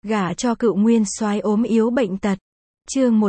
Gả cho cựu nguyên soái ốm yếu bệnh tật. Chương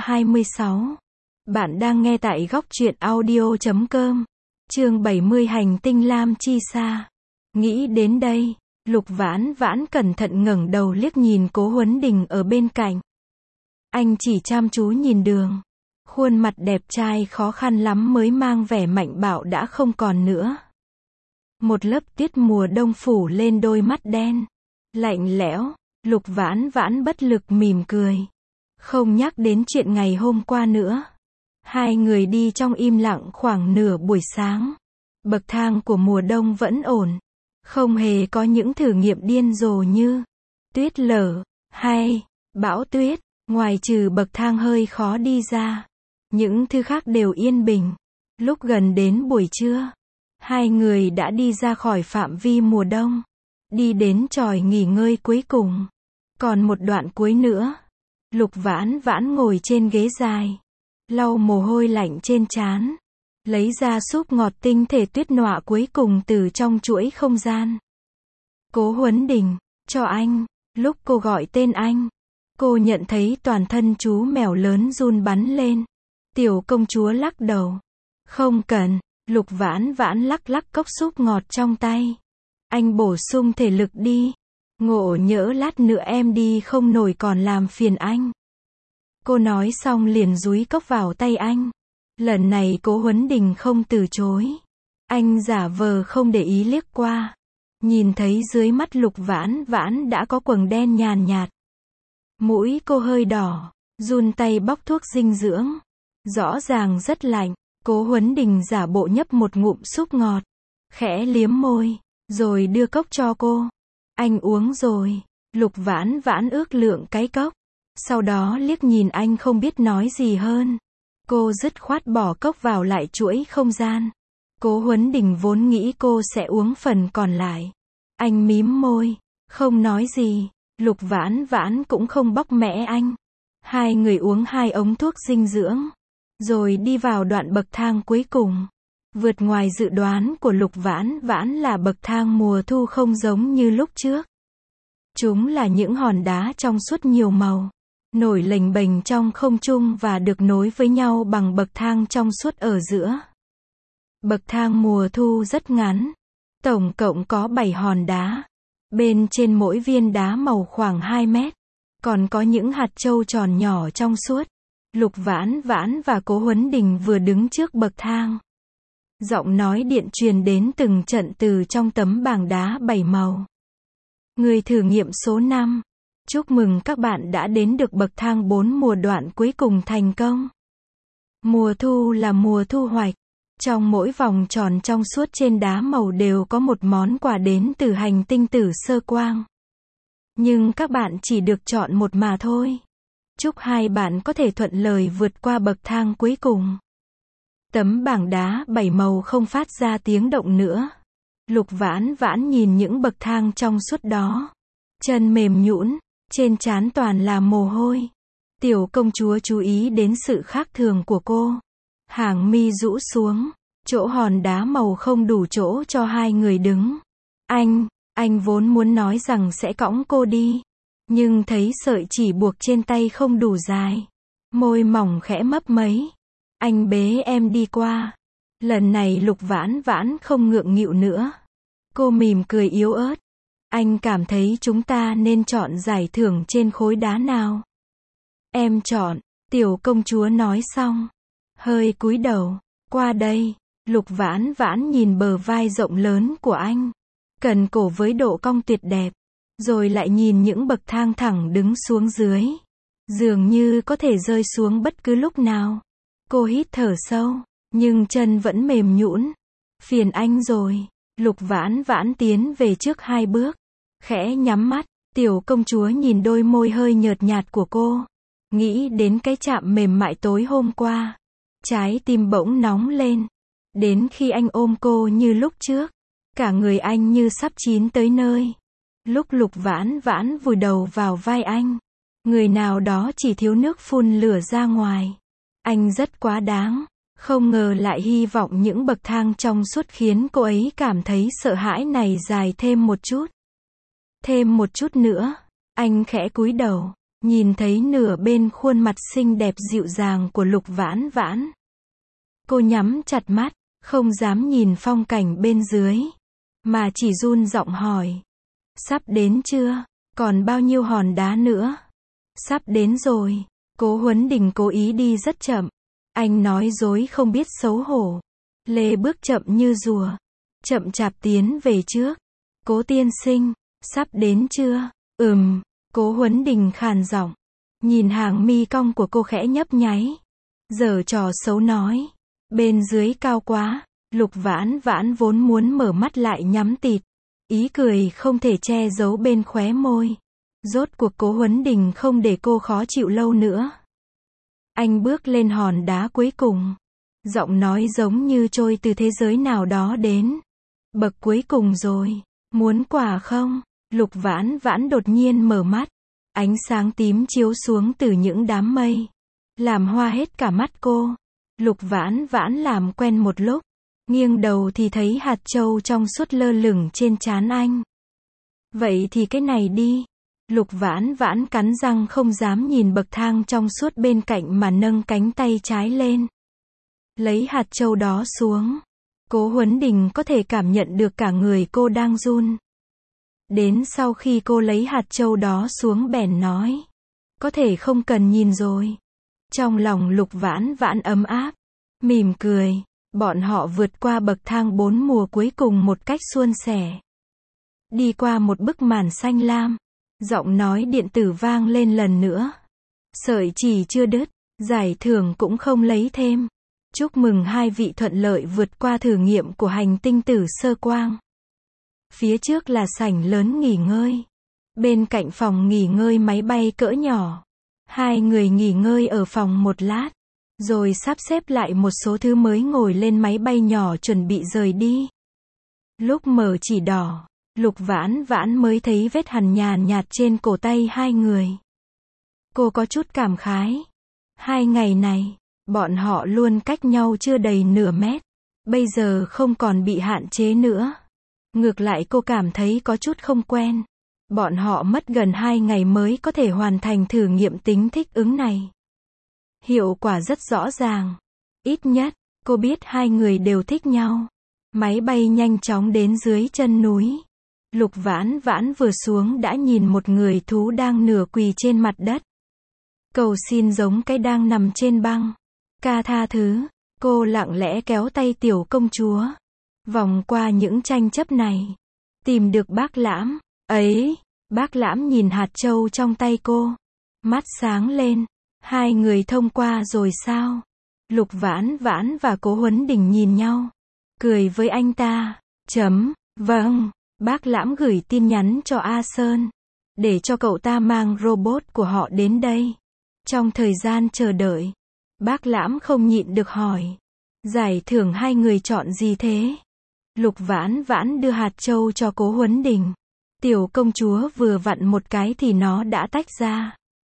126. Bạn đang nghe tại góc truyện audio.com. Chương 70 Hành tinh Lam Chi Sa. Nghĩ đến đây, Lục Vãn Vãn cẩn thận ngẩng đầu liếc nhìn Cố Huấn Đình ở bên cạnh. Anh chỉ chăm chú nhìn đường. Khuôn mặt đẹp trai khó khăn lắm mới mang vẻ mạnh bạo đã không còn nữa. Một lớp tiết mùa đông phủ lên đôi mắt đen, lạnh lẽo. Lục Vãn Vãn bất lực mỉm cười. Không nhắc đến chuyện ngày hôm qua nữa. Hai người đi trong im lặng khoảng nửa buổi sáng. Bậc thang của mùa đông vẫn ổn. Không hề có những thử nghiệm điên rồ như tuyết lở hay bão tuyết. Ngoài trừ bậc thang hơi khó đi ra, những thứ khác đều yên bình. Lúc gần đến buổi trưa, hai người đã đi ra khỏi phạm vi mùa đông, đi đến chòi nghỉ ngơi cuối cùng. Còn một đoạn cuối nữa. Lục Vãn Vãn ngồi trên ghế dài, lau mồ hôi lạnh trên trán, lấy ra súp ngọt tinh thể tuyết nọa cuối cùng từ trong chuỗi không gian. Cố Huấn Đình, cho anh. Lúc cô gọi tên anh, cô nhận thấy toàn thân chú mèo lớn run bắn lên. Tiểu công chúa lắc đầu. Không cần. Lục Vãn Vãn lắc lắc cốc súp ngọt trong tay. Anh bổ sung thể lực đi. Ngộ nhỡ lát nữa em đi không nổi còn làm phiền anh. Cô nói xong liền dúi cốc vào tay anh. Lần này Cố Huấn Đình không từ chối. Anh giả vờ không để ý liếc qua. Nhìn thấy dưới mắt Lục Vãn Vãn đã có quầng đen nhàn nhạt. Mũi cô hơi đỏ, run tay bóc thuốc dinh dưỡng. Rõ ràng rất lạnh. Cố Huấn Đình giả bộ nhấp một ngụm súp ngọt, khẽ liếm môi, rồi đưa cốc cho cô. Anh uống rồi. Lục Vãn Vãn ước lượng cái cốc, sau đó liếc nhìn anh không biết nói gì hơn. Cô dứt khoát bỏ cốc vào lại chuỗi không gian. Cố Huấn Đình vốn nghĩ cô sẽ uống phần còn lại. Anh mím môi, không nói gì. Lục Vãn Vãn cũng không bóc mẽ anh. Hai người uống 2 ống thuốc dinh dưỡng, rồi đi vào đoạn bậc thang cuối cùng. Vượt ngoài dự đoán của Lục Vãn Vãn là bậc thang mùa thu không giống như lúc trước. Chúng là những hòn đá trong suốt nhiều màu, nổi lềnh bềnh trong không trung và được nối với nhau bằng bậc thang trong suốt ở giữa. Bậc thang mùa thu rất ngắn, tổng cộng có 7 hòn đá. Bên trên mỗi viên đá màu khoảng 2 mét, còn có những hạt châu tròn nhỏ trong suốt. Lục Vãn Vãn và Cố Huấn Đình vừa đứng trước bậc thang. Giọng nói điện truyền đến từng trận từ trong tấm bảng đá 7 màu. Người thử nghiệm số 5. Chúc mừng các bạn đã đến được bậc thang 4 mùa đoạn cuối cùng thành công. Mùa thu là mùa thu hoạch. Trong mỗi vòng tròn trong suốt trên đá màu đều có một món quà đến từ hành tinh Tử Sơ Quang. Nhưng các bạn chỉ được chọn một mà thôi. Chúc hai bạn có thể thuận lợi vượt qua bậc thang cuối cùng. Tấm bảng đá 7 màu không phát ra tiếng động nữa. Lục Vãn Vãn nhìn những bậc thang trong suốt đó. Chân mềm nhũn, trên trán toàn là mồ hôi. Tiểu công chúa chú ý đến sự khác thường của cô. Hàng mi rũ xuống, chỗ hòn đá màu không đủ chỗ cho hai người đứng. Anh vốn muốn nói rằng sẽ cõng cô đi. Nhưng thấy sợi chỉ buộc trên tay không đủ dài. Môi mỏng khẽ mấp mấy. Anh bế em đi qua. Lần này Lục Vãn Vãn không ngượng nghịu nữa. Cô mỉm cười yếu ớt. Anh cảm thấy chúng ta nên chọn giải thưởng trên khối đá nào? Em chọn. Tiểu công chúa nói xong, hơi cúi đầu. Qua đây. Lục Vãn Vãn nhìn bờ vai rộng lớn của anh, cần cổ với độ cong tuyệt đẹp. Rồi lại nhìn những bậc thang thẳng đứng xuống dưới. Dường như có thể rơi xuống bất cứ lúc nào. Cô hít thở sâu, nhưng chân vẫn mềm nhũn. Phiền anh rồi. Lục Vãn Vãn tiến về trước 2 bước, khẽ nhắm mắt. Tiểu công chúa nhìn đôi môi hơi nhợt nhạt của cô, nghĩ đến cái chạm mềm mại tối hôm qua. Trái tim bỗng nóng lên. Đến khi anh ôm cô như lúc trước, cả người anh như sắp chín tới nơi. Lúc Lục Vãn Vãn vùi đầu vào vai anh, người nào đó chỉ thiếu nước phun lửa ra ngoài. Anh rất quá đáng. Không ngờ lại hy vọng những bậc thang trong suốt khiến cô ấy cảm thấy sợ hãi này dài thêm một chút. Thêm một chút nữa. Anh khẽ cúi đầu, nhìn thấy nửa bên khuôn mặt xinh đẹp dịu dàng của Lục Vãn Vãn. Cô nhắm chặt mắt, không dám nhìn phong cảnh bên dưới, mà chỉ run giọng hỏi. Sắp đến chưa? Còn bao nhiêu hòn đá nữa? Sắp đến rồi. Cố Huấn Đình cố ý đi rất chậm. Anh nói dối không biết xấu hổ. Lê bước chậm như rùa, chậm chạp tiến về trước. Cố tiên sinh, sắp đến chưa? Cố Huấn Đình khàn giọng. Nhìn hàng mi cong của cô khẽ nhấp nháy. Giở trò xấu nói. Bên dưới cao quá. Lục Vãn Vãn vốn muốn mở mắt lại nhắm tịt. Ý cười không thể che giấu bên khóe môi. Rốt cuộc Cố Huấn Đình không để cô khó chịu lâu nữa. Anh bước lên hòn đá cuối cùng. Giọng nói giống như trôi từ thế giới nào đó đến. Bậc cuối cùng rồi. Muốn quả không? Lục Vãn Vãn đột nhiên mở mắt. Ánh sáng tím chiếu xuống từ những đám mây. Làm hoa hết cả mắt cô. Lục Vãn Vãn làm quen một lúc. Nghiêng đầu thì thấy hạt châu trong suốt lơ lửng trên trán anh. Vậy thì cái này đi. Lục Vãn Vãn cắn răng không dám nhìn bậc thang trong suốt bên cạnh mà nâng cánh tay trái lên. Lấy hạt châu đó xuống. Cố Huấn Đình có thể cảm nhận được cả người cô đang run. Đến sau khi cô lấy hạt châu đó xuống bèn nói. Có thể không cần nhìn rồi. Trong lòng Lục Vãn Vãn ấm áp. Mỉm cười. Bọn họ vượt qua bậc thang 4 mùa cuối cùng một cách suôn sẻ. Đi qua một bức màn xanh lam. Giọng nói điện tử vang lên lần nữa. Sợi chỉ chưa đứt. Giải thưởng cũng không lấy thêm. Chúc mừng hai vị thuận lợi vượt qua thử nghiệm của hành tinh tử sơ quang. Phía trước là sảnh lớn nghỉ ngơi. Bên cạnh phòng nghỉ ngơi máy bay cỡ nhỏ. Hai người nghỉ ngơi ở phòng một lát. Rồi sắp xếp lại một số thứ mới ngồi lên máy bay nhỏ chuẩn bị rời đi. Lúc mở chỉ đỏ, Lục Vãn Vãn mới thấy vết hằn nhàn nhạt trên cổ tay hai người. Cô có chút cảm khái. 2 ngày này, bọn họ luôn cách nhau chưa đầy nửa mét. Bây giờ không còn bị hạn chế nữa. Ngược lại cô cảm thấy có chút không quen. Bọn họ mất gần 2 ngày mới có thể hoàn thành thử nghiệm tính thích ứng này. Hiệu quả rất rõ ràng. Ít nhất, cô biết hai người đều thích nhau. Máy bay nhanh chóng đến dưới chân núi. Lục Vãn Vãn vừa xuống đã nhìn một người thú đang nửa quỳ trên mặt đất. Cầu xin giống cái đang nằm trên băng. Ca tha thứ. Cô lặng lẽ kéo tay tiểu công chúa. Vòng qua những tranh chấp này. Tìm được Bác Lãm. Ấy, Bác Lãm nhìn hạt châu trong tay cô. Mắt sáng lên. Hai người thông qua rồi sao? Lục Vãn Vãn và Cố Huấn Đình nhìn nhau. Cười với anh ta. Vâng. Bác Lãm gửi tin nhắn cho A Sơn. Để cho cậu ta mang robot của họ đến đây. Trong thời gian chờ đợi. Bác Lãm không nhịn được hỏi. Giải thưởng hai người chọn gì thế? Lục Vãn Vãn đưa hạt châu cho Cố Huấn Đình. Tiểu công chúa vừa vặn một cái thì nó đã tách ra.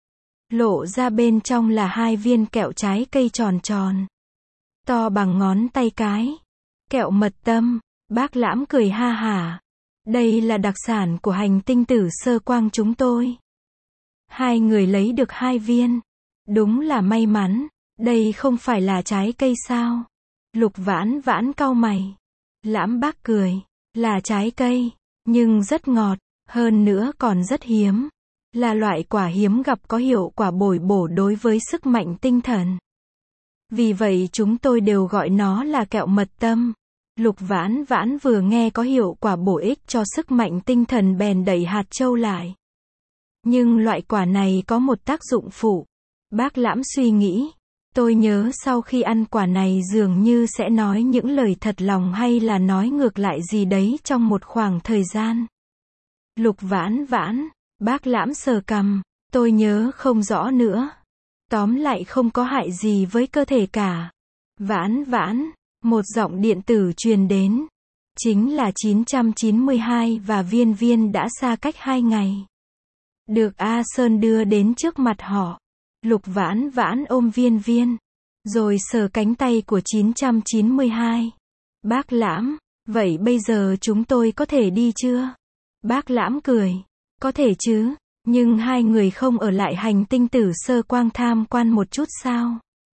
Lộ ra bên trong là 2 viên kẹo trái cây tròn tròn. To bằng ngón tay cái. Kẹo mật tâm. Bác Lãm cười ha hả. Đây là đặc sản của hành tinh tử sơ quang chúng tôi. Hai người lấy được 2 viên. Đúng là may mắn. Đây không phải là trái cây sao? Lục Vãn Vãn cau mày. Lãm bác cười. Là trái cây. Nhưng rất ngọt. Hơn nữa còn rất hiếm. Là loại quả hiếm gặp có hiệu quả bồi bổ đối với sức mạnh tinh thần. Vì vậy chúng tôi đều gọi nó là kẹo mật tâm. Lục Vãn Vãn vừa nghe có hiệu quả bổ ích cho sức mạnh tinh thần bèn đẩy hạt châu lại. Nhưng loại quả này có một tác dụng phụ. Bác Lãm suy nghĩ. Tôi nhớ sau khi ăn quả này dường như sẽ nói những lời thật lòng hay là nói ngược lại gì đấy trong một khoảng thời gian. Lục Vãn Vãn. Bác Lãm sờ cằm. Tôi nhớ không rõ nữa. Tóm lại không có hại gì với cơ thể cả. Vãn Vãn. Một giọng điện tử truyền đến. Chính là 992 và Viên Viên đã xa cách 2 ngày. Được A Sơn đưa đến trước mặt họ. Lục Vãn Vãn ôm Viên Viên. Rồi sờ cánh tay của 992. Bác Lãm. Vậy bây giờ chúng tôi có thể đi chưa? Bác Lãm cười. Có thể chứ. Nhưng hai người không ở lại hành tinh Tử Sơ Quang tham quan một chút sao?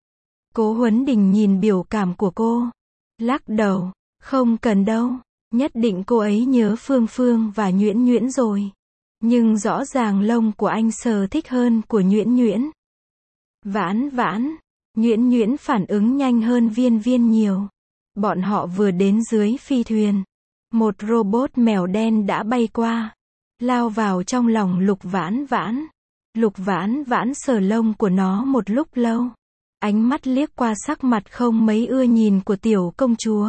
Cố Huấn Đình nhìn biểu cảm của cô, lắc đầu, không cần đâu, nhất định cô ấy nhớ Phương Phương và Nhuyễn Nhuyễn rồi. Nhưng rõ ràng lông của anh sờ thích hơn của Nhuyễn Nhuyễn. Vãn vãn, Nhuyễn Nhuyễn phản ứng nhanh hơn Viên Viên nhiều. Bọn họ vừa đến dưới phi thuyền. Một robot mèo đen đã bay qua, lao vào trong lòng Lục Vãn Vãn. Lục Vãn Vãn sờ lông của nó một lúc lâu. Ánh mắt liếc qua sắc mặt không mấy ưa nhìn của tiểu công chúa.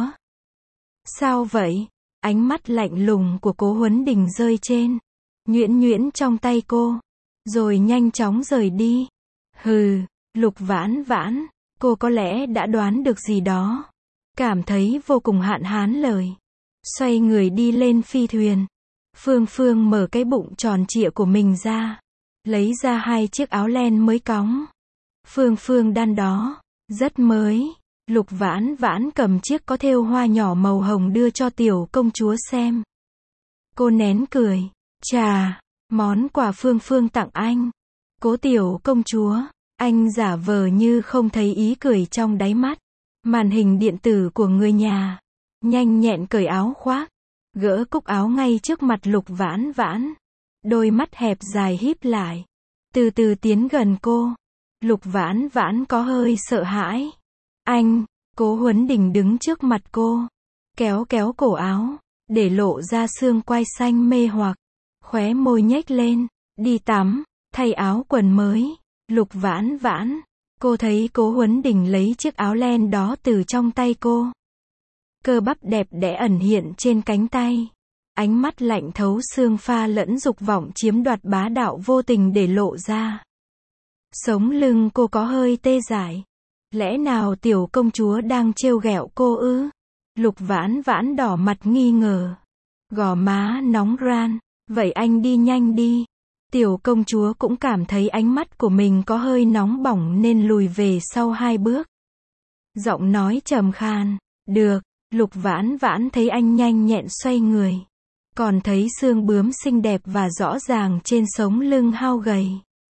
Sao vậy? Ánh mắt lạnh lùng của Cố Huấn Đình rơi trên Nhuyễn Nhuyễn trong tay cô, rồi nhanh chóng rời đi. Hừ, Lục Vãn Vãn, cô có lẽ đã đoán được gì đó. Cảm thấy vô cùng hạn hán lời. Xoay người đi lên phi thuyền. Phương Phương mở cái bụng tròn trịa của mình ra. Lấy ra hai chiếc áo len mới cóng. Phương Phương đan đó, rất mới. Lục Vãn Vãn cầm chiếc có thêu hoa nhỏ màu hồng đưa cho tiểu công chúa xem. Cô nén cười. Chà, món quà Phương Phương tặng anh. Cố tiểu công chúa, anh giả vờ như không thấy ý cười trong đáy mắt. Màn hình điện tử của người nhà. Nhanh nhẹn cởi áo khoác. Gỡ cúc áo ngay trước mặt Lục Vãn Vãn. Đôi mắt hẹp dài híp lại. Từ từ tiến gần cô. Lục Vãn Vãn có hơi sợ hãi. Anh, Cố Huấn Đình đứng trước mặt cô. Kéo kéo cổ áo. Để lộ ra xương quai xanh mê hoặc. Khóe môi nhếch lên. Đi tắm, thay áo quần mới. Lục Vãn Vãn. Cô thấy Cố Huấn Đình lấy chiếc áo len đó từ trong tay cô. Cơ bắp đẹp đẽ ẩn hiện trên cánh tay. Ánh mắt lạnh thấu xương pha lẫn dục vọng chiếm đoạt bá đạo vô tình để lộ ra. Sống lưng cô có hơi tê dại. Lẽ nào tiểu công chúa đang trêu ghẹo cô ư? Lục Vãn Vãn đỏ mặt nghi ngờ. Gò má nóng ran. Vậy anh đi nhanh đi. Tiểu công chúa cũng cảm thấy ánh mắt của mình có hơi nóng bỏng nên lùi về sau 2 bước. Giọng nói trầm khan. Được. Lục Vãn Vãn thấy anh nhanh nhẹn xoay người. Còn thấy xương bướm xinh đẹp và rõ ràng trên sống lưng hao gầy.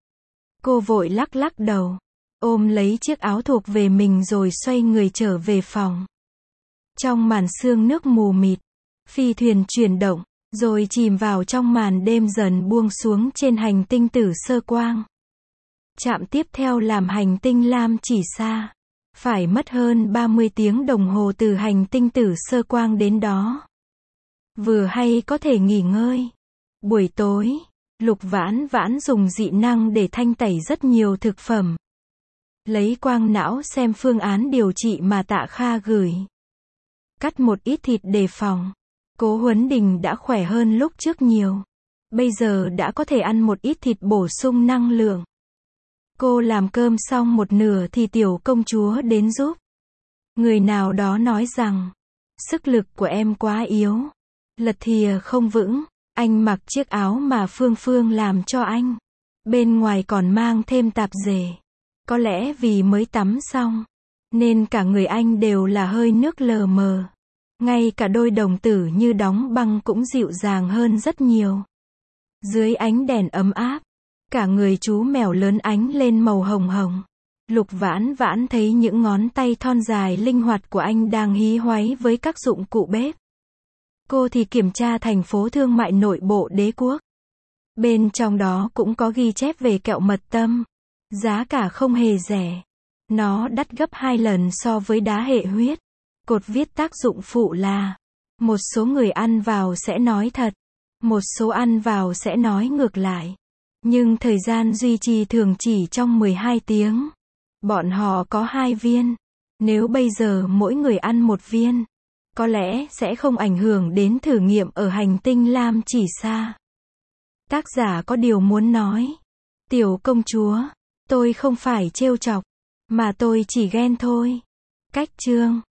Cô vội lắc lắc đầu. Ôm lấy chiếc áo thuộc về mình rồi xoay người trở về phòng. Trong màn sương nước mù mịt, phi thuyền chuyển động, rồi chìm vào trong màn đêm dần buông xuống trên hành tinh Tử Sơ Quang. Trạm tiếp theo làm hành tinh Lam Chỉ Sa. Phải mất hơn 30 tiếng đồng hồ từ hành tinh Tử Sơ Quang đến đó. Vừa hay có thể nghỉ ngơi. Buổi tối, Lục Vãn Vãn dùng dị năng để thanh tẩy rất nhiều thực phẩm. Lấy quang não xem phương án điều trị mà Tạ Kha gửi. Cắt một ít thịt đề phòng. Cố Huấn Đình đã khỏe hơn lúc trước nhiều. Bây giờ đã có thể ăn một ít thịt bổ sung năng lượng. Cô làm cơm xong một nửa thì tiểu công chúa đến giúp. Người nào đó nói rằng, sức lực của em quá yếu. Lật thìa không vững. Anh mặc chiếc áo mà Phương Phương làm cho anh. Bên ngoài còn mang thêm tạp dề. Có lẽ vì mới tắm xong, nên cả người anh đều là hơi nước lờ mờ. Ngay cả đôi đồng tử như đóng băng cũng dịu dàng hơn rất nhiều. Dưới ánh đèn ấm áp, cả người chú mèo lớn ánh lên màu hồng hồng. Lục Vãn Vãn thấy những ngón tay thon dài linh hoạt của anh đang hí hoáy với các dụng cụ bếp. Cô thì kiểm tra thành phố thương mại nội bộ đế quốc. Bên trong đó cũng có ghi chép về kẹo mật tâm. Giá cả không hề rẻ. Nó đắt gấp 2 lần so với đá hệ huyết. Cột viết tác dụng phụ là, một số người ăn vào sẽ nói thật, một số ăn vào sẽ nói ngược lại. Nhưng thời gian duy trì thường chỉ trong 12 tiếng. Bọn họ có 2 viên. Nếu bây giờ mỗi người ăn 1 viên, có lẽ sẽ không ảnh hưởng đến thử nghiệm ở hành tinh Lam Chỉ Sa. Tác giả có điều muốn nói. Tiểu công chúa, tôi không phải trêu chọc, mà tôi chỉ ghen thôi. Cách chương